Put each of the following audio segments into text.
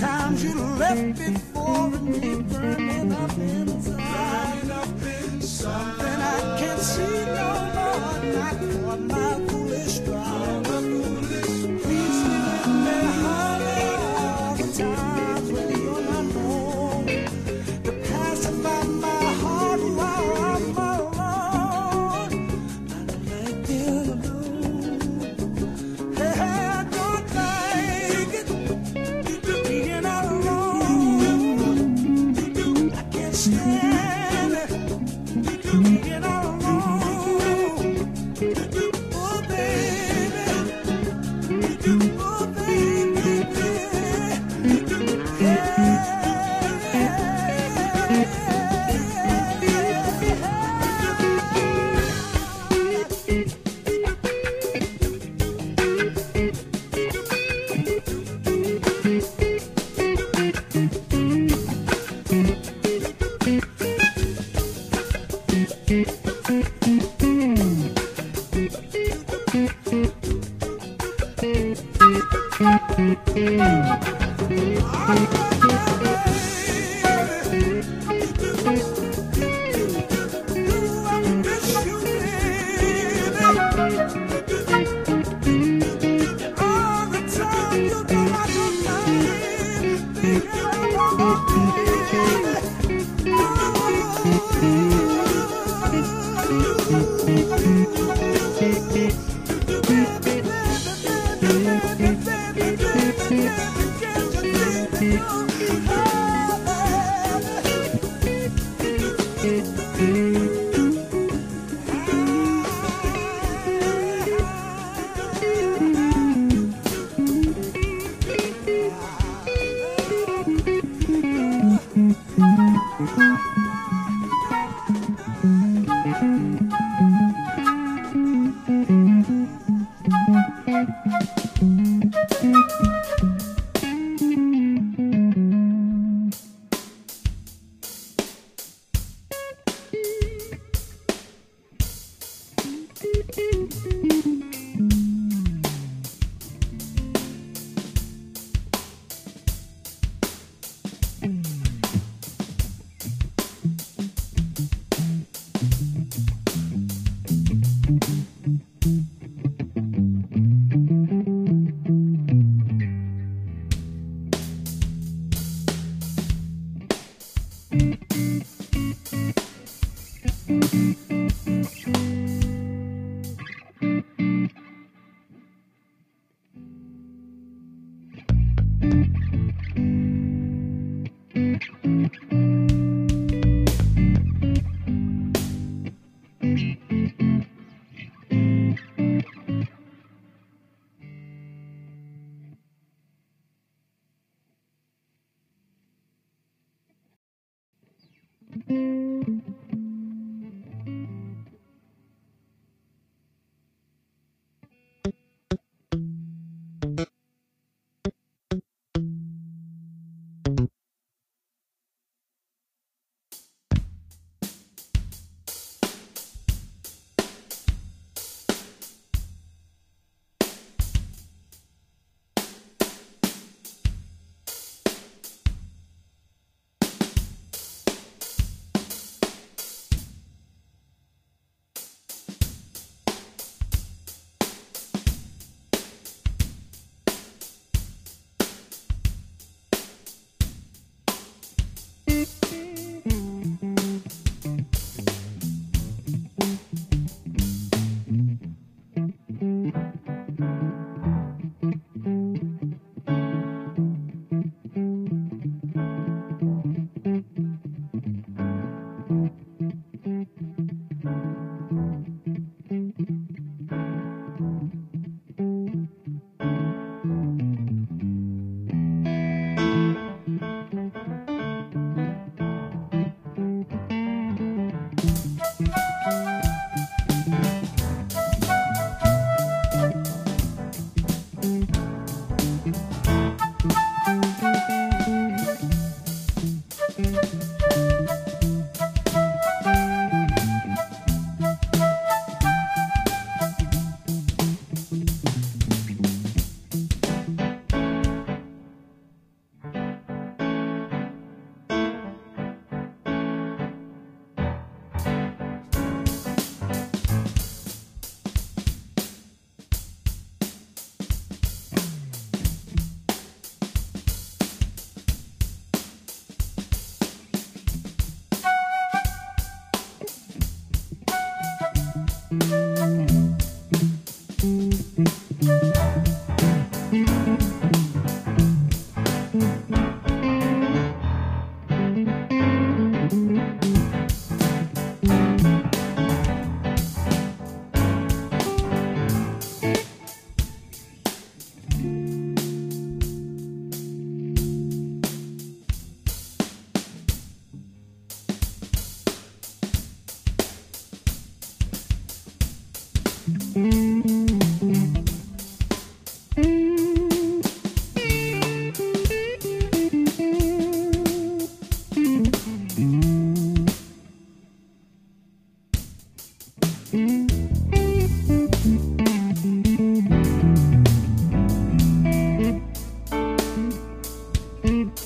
times you left before me, burning up inside. Something I can't see no more, not for my foolish pride. Please let me honey all the times when you're not home. To pacify my heart while I'm alone. I like being alone. Hey, I don't like it. Being alone. I can't stand it. Being alone. Oh, baby. Oh, baby.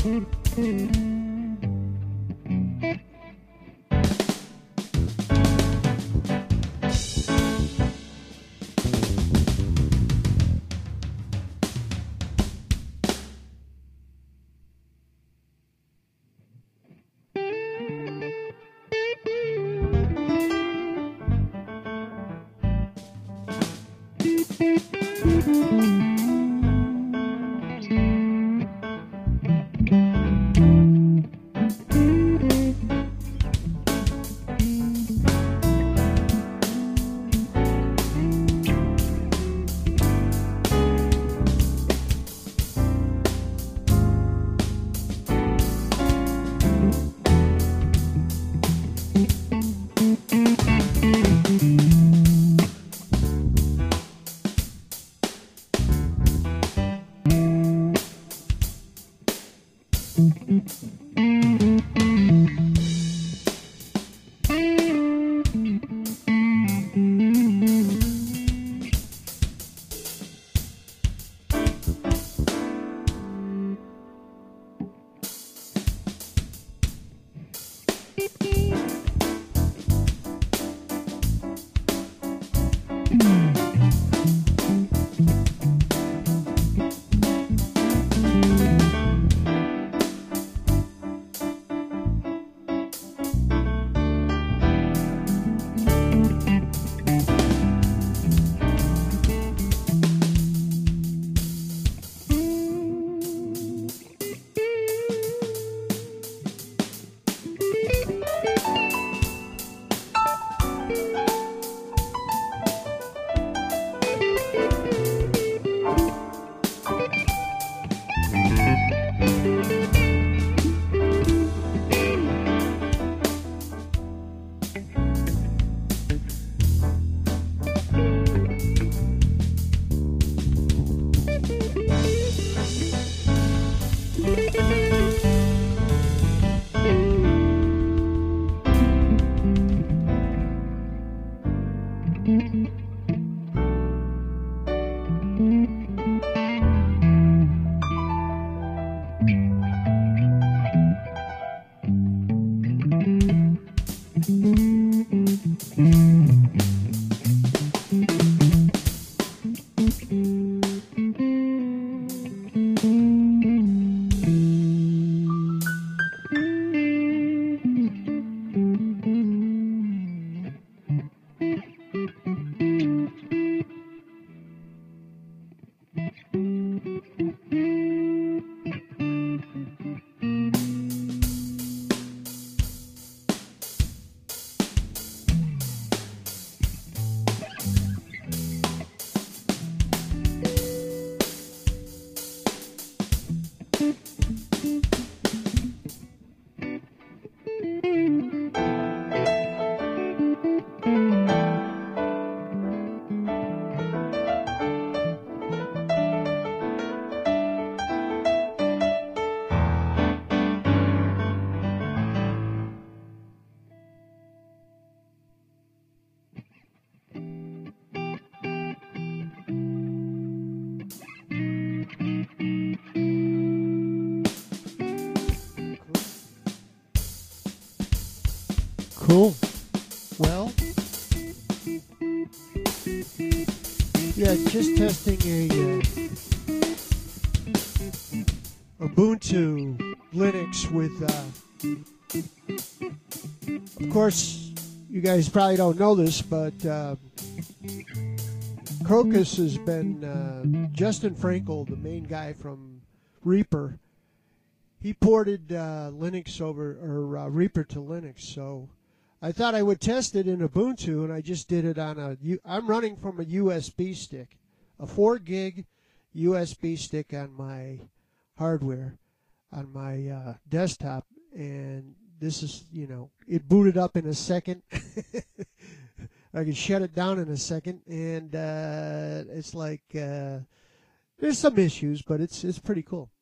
Cool. Well, yeah, just testing a Ubuntu Linux with, of course, you guys probably don't know this, but Crocus has been, Justin Frankel, the main guy from Reaper, he ported Linux over, or Reaper to Linux, so I thought I would test it in Ubuntu, and I just did it on I'm running from a USB stick, a 4 gig USB stick on my hardware, on my desktop, and this is, it booted up in a second. I can shut it down in a second, and it's like, there's some issues, but it's pretty cool.